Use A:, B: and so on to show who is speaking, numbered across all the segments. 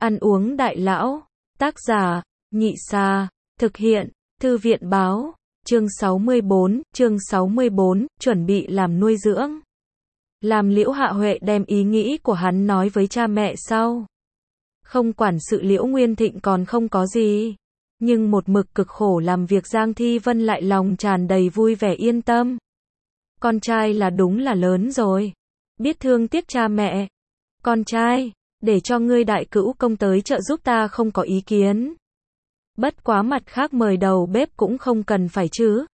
A: Ăn uống đại lão. Tác giả, Nhị Sa. Thực hiện, Thư viện báo. Chương 64, chuẩn bị làm nuôi dưỡng. Làm Liễu Hạ Huệ đem ý nghĩ của hắn nói với cha mẹ sau. Không quản sự Liễu Nguyên Thịnh còn không có gì. Nhưng một mực cực khổ làm việc Giang Thi Vân lại lòng tràn đầy vui vẻ yên tâm. Con trai là đúng là lớn rồi. Biết thương tiếc cha mẹ. Con trai, để cho ngươi đại cữu công tới trợ giúp ta không có ý kiến. Bất quá mặt khác mời đầu bếp cũng không cần phải chứ.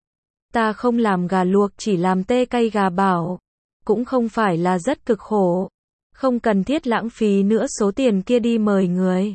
A: Ta không làm gà luộc chỉ làm tê cay gà bảo. Cũng không phải là rất cực khổ. Không cần thiết lãng phí nữa số tiền kia đi mời người.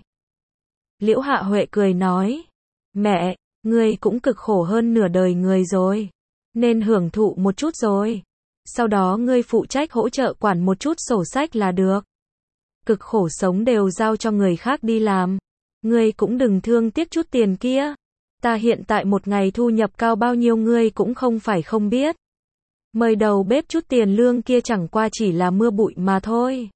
A: Liễu Hạ Huệ cười nói. Mẹ, ngươi cũng cực khổ hơn nửa đời người rồi. Nên hưởng thụ một chút rồi. Sau đó ngươi phụ trách hỗ trợ quản một chút sổ sách là được. Cực khổ sống đều giao cho người khác đi làm. Ngươi cũng đừng thương tiếc chút tiền kia. Ta hiện tại một ngày thu nhập cao bao nhiêu ngươi cũng không phải không biết. Mời đầu bếp chút tiền lương kia chẳng qua chỉ là mưa bụi mà thôi.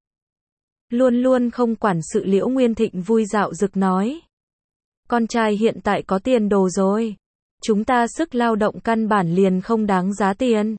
A: Luôn luôn không quản sự Liễu Nguyên Thịnh vui dạo rực nói. Con trai hiện tại có tiền đồ rồi. Chúng ta sức lao động căn bản liền không đáng giá tiền.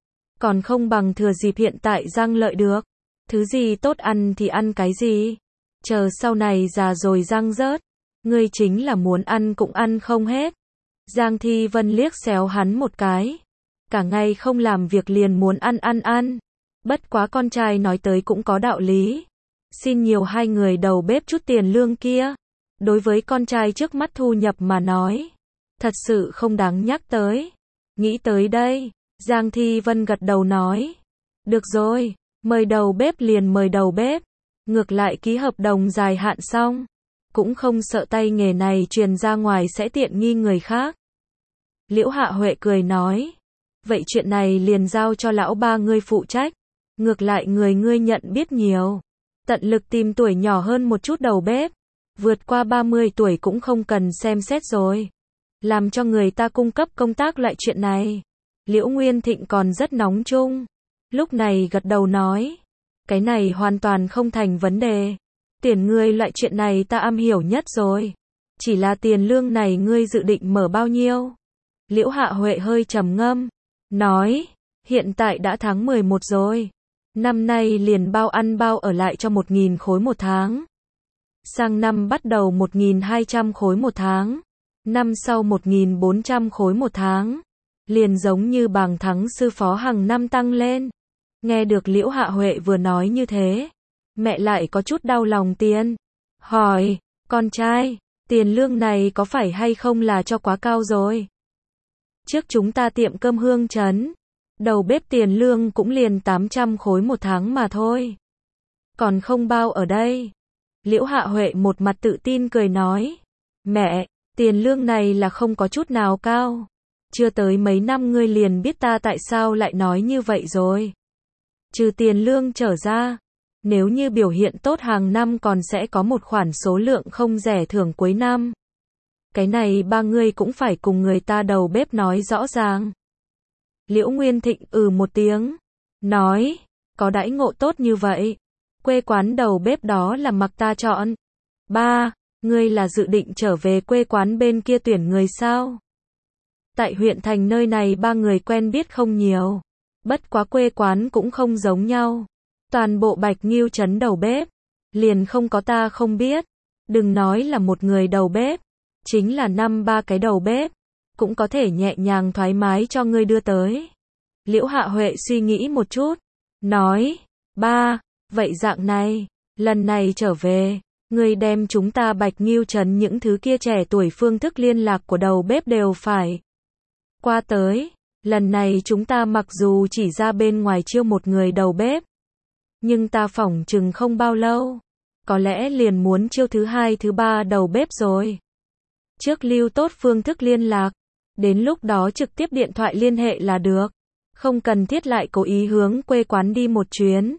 A: Còn không bằng thừa dịp hiện tại giang lợi được. Thứ gì tốt ăn thì ăn cái gì. Chờ sau này già rồi giang rớt. Ngươi chính là muốn ăn cũng ăn không hết. Giang Thi Vân liếc xéo hắn một cái. Cả ngày không làm việc liền muốn ăn. Bất quá con trai nói tới cũng có đạo lý. Xin nhiều hai người đầu bếp chút tiền lương kia. Đối với con trai trước mắt thu nhập mà nói. Thật sự không đáng nhắc tới. Nghĩ tới đây. Giang Thi Vân gật đầu nói. Được rồi, mời đầu bếp liền mời đầu bếp. Ngược lại ký hợp đồng dài hạn xong. Cũng không sợ tay nghề này truyền ra ngoài sẽ tiện nghi người khác. Liễu Hạ Huệ cười nói. Vậy chuyện này liền giao cho lão ba ngươi phụ trách. Ngược lại người ngươi nhận biết nhiều. Tận lực tìm tuổi nhỏ hơn một chút đầu bếp. Vượt qua 30 tuổi cũng không cần xem xét rồi. Làm cho người ta cung cấp công tác loại chuyện này. Liễu Nguyên Thịnh còn rất nóng chung. Lúc này gật đầu nói. Cái này hoàn toàn không thành vấn đề. Tiền ngươi loại chuyện này ta am hiểu nhất rồi. Chỉ là tiền lương này ngươi dự định mở bao nhiêu? Liễu Hạ Huệ hơi trầm ngâm. Nói. Hiện tại đã tháng 11 rồi. Năm nay liền bao ăn bao ở lại cho 1.000 khối một tháng. Sang năm bắt đầu 1.200 khối một tháng. Năm sau 1.400 khối một tháng. Liền giống như bảng thắng sư phó hàng năm tăng lên. Nghe được Liễu Hạ Huệ vừa nói như thế. Mẹ lại có chút đau lòng tiền. Hỏi, con trai, tiền lương này có phải hay không là cho quá cao rồi? Trước chúng ta tiệm cơm Hương Trấn. Đầu bếp tiền lương cũng liền 800 khối một tháng mà thôi. Còn không bao ở đây. Liễu Hạ Huệ một mặt tự tin cười nói. Mẹ, tiền lương này là không có chút nào cao. Chưa tới mấy năm ngươi liền biết ta tại sao lại nói như vậy rồi. Trừ tiền lương trở ra. Nếu như biểu hiện tốt hàng năm còn sẽ có một khoản số lượng không rẻ thưởng cuối năm. Cái này ba ngươi cũng phải cùng người ta đầu bếp nói rõ ràng. Liễu Nguyên Thịnh một tiếng. Nói, có đãi ngộ tốt như vậy. Quê quán đầu bếp đó là mặc ta chọn. Ba, ngươi là dự định trở về quê quán bên kia tuyển người sao? Tại huyện thành nơi này ba người quen biết không nhiều. Bất quá quê quán cũng không giống nhau. Toàn bộ Bạch Nghiêu trấn đầu bếp. Liền không có ta không biết. Đừng nói là một người đầu bếp. Chính là 5-3 cái đầu bếp. Cũng có thể nhẹ nhàng thoải mái cho ngươi đưa tới. Liễu Hạ Huệ suy nghĩ một chút. Nói. Ba, vậy dạng này. Lần này trở về. Ngươi đem chúng ta Bạch Nghiêu trấn những thứ kia trẻ tuổi phương thức liên lạc của đầu bếp đều phải. Qua tới. Lần này chúng ta mặc dù chỉ ra bên ngoài chiêu một người đầu bếp. Nhưng ta phỏng chừng không bao lâu. Có lẽ liền muốn chiêu thứ 2 thứ 3 đầu bếp rồi. Trước lưu tốt phương thức liên lạc. Đến lúc đó trực tiếp điện thoại liên hệ là được. Không cần thiết lại cố ý hướng quê quán đi một chuyến.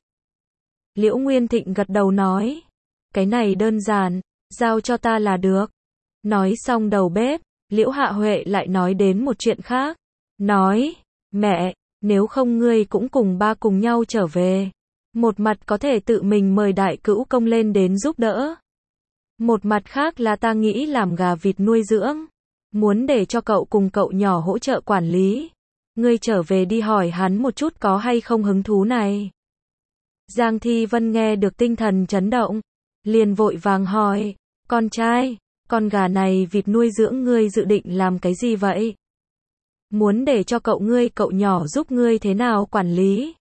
A: Liễu Nguyên Thịnh gật đầu nói. Cái này đơn giản. Giao cho ta là được. Nói xong đầu bếp. Liễu Hạ Huệ lại nói đến một chuyện khác. Nói. Mẹ, nếu không ngươi cũng cùng ba cùng nhau trở về. Một mặt có thể tự mình mời đại cữu công lên đến giúp đỡ. Một mặt khác là ta nghĩ làm gà vịt nuôi dưỡng. Muốn để cho cậu cùng cậu nhỏ hỗ trợ quản lý. Ngươi trở về đi hỏi hắn một chút có hay không hứng thú này. Giang Thi Vân nghe được tinh thần chấn động. Liền vội vàng hỏi, con trai, con gà này vịt nuôi dưỡng ngươi dự định làm cái gì vậy? Muốn để cho cậu nhỏ giúp ngươi thế nào quản lý?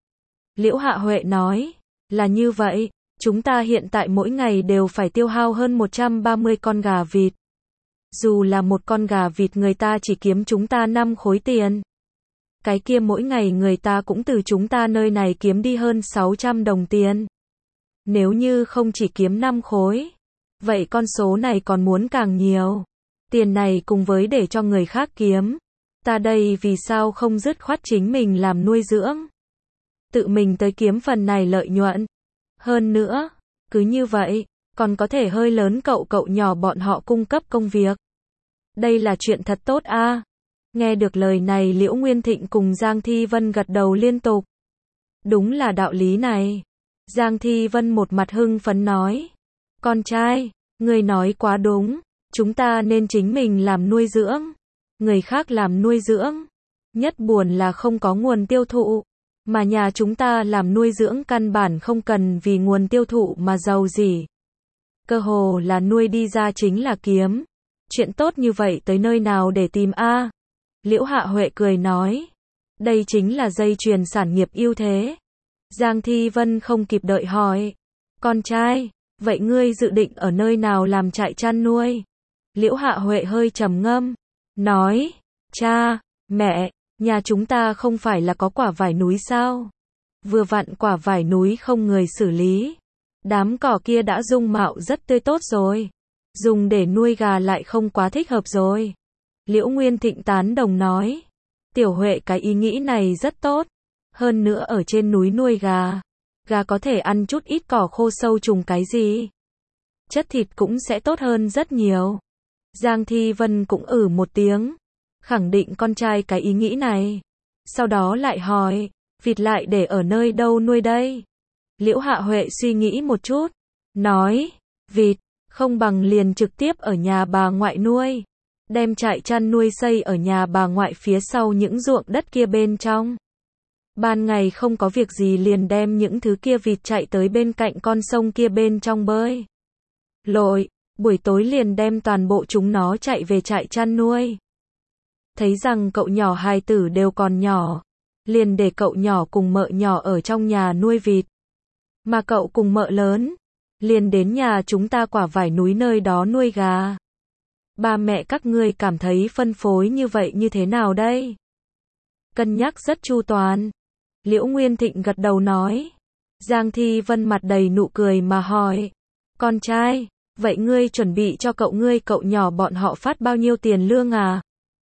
A: Liễu Hạ Huệ nói, là như vậy, chúng ta hiện tại mỗi ngày đều phải tiêu hao hơn 130 con gà vịt. Dù là một con gà vịt người ta chỉ kiếm chúng ta 5 khối tiền. Cái kia mỗi ngày người ta cũng từ chúng ta nơi này kiếm đi hơn 600 đồng tiền. Nếu như không chỉ kiếm 5 khối, vậy con số này còn muốn càng nhiều. Tiền này cùng với để cho người khác kiếm. Ta đây vì sao không dứt khoát chính mình làm nuôi dưỡng? Tự mình tới kiếm phần này lợi nhuận. Hơn nữa, cứ như vậy, còn có thể hơi lớn cậu nhỏ bọn họ cung cấp công việc. Đây là chuyện thật tốt a. Nghe được lời này Liễu Nguyên Thịnh cùng Giang Thi Vân gật đầu liên tục. Đúng là đạo lý này. Giang Thi Vân một mặt hưng phấn nói. Con trai, ngươi nói quá đúng. Chúng ta nên chính mình làm nuôi dưỡng. Người khác làm nuôi dưỡng. Nhất buồn là không có nguồn tiêu thụ. Mà nhà chúng ta làm nuôi dưỡng căn bản không cần vì nguồn tiêu thụ mà giàu gì. Cơ hồ là nuôi đi ra chính là kiếm. Chuyện tốt như vậy tới nơi nào để tìm a? Liễu Hạ Huệ cười nói. Đây chính là dây chuyền sản nghiệp ưu thế. Giang Thi Vân không kịp đợi hỏi. Con trai, vậy ngươi dự định ở nơi nào làm trại chăn nuôi? Liễu Hạ Huệ hơi trầm ngâm. Nói, cha, mẹ, nhà chúng ta không phải là có quả vải núi sao? Vừa vặn quả vải núi không người xử lý. Đám cỏ kia đã dung mạo rất tươi tốt rồi. Dùng để nuôi gà lại không quá thích hợp rồi. Liễu Nguyên Thịnh tán đồng nói. Tiểu Huệ cái ý nghĩ này rất tốt. Hơn nữa ở trên núi nuôi gà. Gà có thể ăn chút ít cỏ khô sâu trùng cái gì. Chất thịt cũng sẽ tốt hơn rất nhiều. Giang Thi Vân cũng một tiếng. Khẳng định con trai cái ý nghĩ này. Sau đó lại hỏi. Vịt lại để ở nơi đâu nuôi đây? Liễu Hạ Huệ suy nghĩ một chút. Nói. Vịt. Không bằng liền trực tiếp ở nhà bà ngoại nuôi. Đem trại chăn nuôi xây ở nhà bà ngoại phía sau những ruộng đất kia bên trong. Ban ngày không có việc gì liền đem những thứ kia vịt chạy tới bên cạnh con sông kia bên trong bơi lội, buổi tối liền đem toàn bộ chúng nó chạy về trại chăn nuôi. Thấy rằng cậu nhỏ hài tử đều còn nhỏ, liền để cậu nhỏ cùng mợ nhỏ ở trong nhà nuôi vịt. Mà cậu cùng mợ lớn, liền đến nhà chúng ta quả vải núi nơi đó nuôi gà. Ba mẹ các ngươi cảm thấy phân phối như vậy như thế nào đây? Cân nhắc rất chu toàn. Liễu Nguyên Thịnh gật đầu nói. Giang Thi Vân mặt đầy nụ cười mà hỏi. Con trai, vậy ngươi chuẩn bị cho cậu nhỏ bọn họ phát bao nhiêu tiền lương à?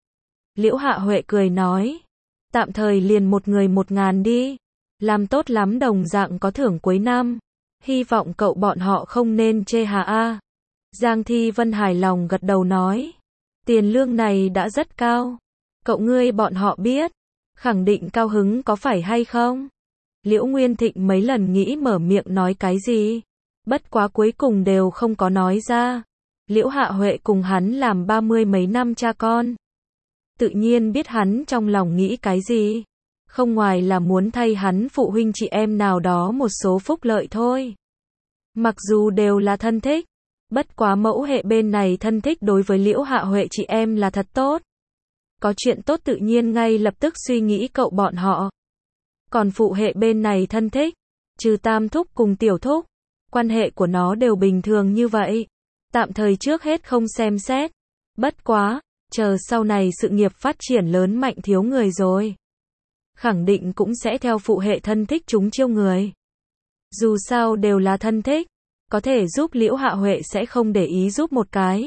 A: Liễu Hạ Huệ cười nói. Tạm thời liền một người 1.000 đi. Làm tốt lắm đồng dạng có thưởng cuối năm. Hy vọng cậu bọn họ không nên chê hà a. Giang Thi Vân hài lòng gật đầu nói. Tiền lương này đã rất cao. Cậu ngươi bọn họ biết. Khẳng định cao hứng có phải hay không? Liễu Nguyên Thịnh mấy lần nghĩ mở miệng nói cái gì. Bất quá cuối cùng đều không có nói ra. Liễu Hạ Huệ cùng hắn làm 30 mấy năm cha con. Tự nhiên biết hắn trong lòng nghĩ cái gì. Không ngoài là muốn thay hắn phụ huynh chị em nào đó một số phúc lợi thôi. Mặc dù đều là thân thích. Bất quá mẫu hệ bên này thân thích đối với Liễu Hạ Huệ chị em là thật tốt. Có chuyện tốt tự nhiên ngay lập tức suy nghĩ cậu bọn họ. Còn phụ hệ bên này thân thích, trừ tam thúc cùng tiểu thúc, quan hệ của nó đều bình thường như vậy. Tạm thời trước hết không xem xét. Bất quá, chờ sau này sự nghiệp phát triển lớn mạnh thiếu người rồi. Khẳng định cũng sẽ theo phụ hệ thân thích chúng chiêu người. Dù sao đều là thân thích, có thể giúp Liễu Hạ Huệ sẽ không để ý giúp một cái.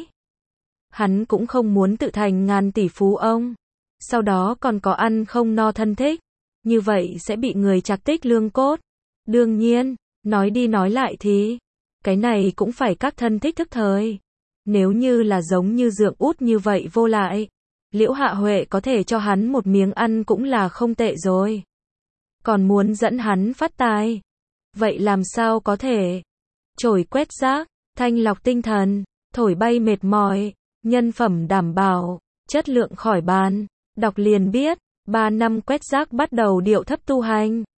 A: Hắn cũng không muốn tự thành ngàn tỷ phú ông. Sau đó còn có ăn không no thân thích. Như vậy sẽ bị người chạc tích lương cốt. Đương nhiên, nói đi nói lại thì, cái này cũng phải các thân thích thức thời. Nếu như là giống như Dượng Út như vậy vô lại, Liễu Hạ Huệ có thể cho hắn một miếng ăn cũng là không tệ rồi. Còn muốn dẫn hắn phát tài. Vậy làm sao có thể? Chổi quét rác, thanh lọc tinh thần, thổi bay mệt mỏi, nhân phẩm đảm bảo, chất lượng khỏi bàn. Đọc liền biết, 3 năm quét rác bắt đầu điệu thấp tu hành.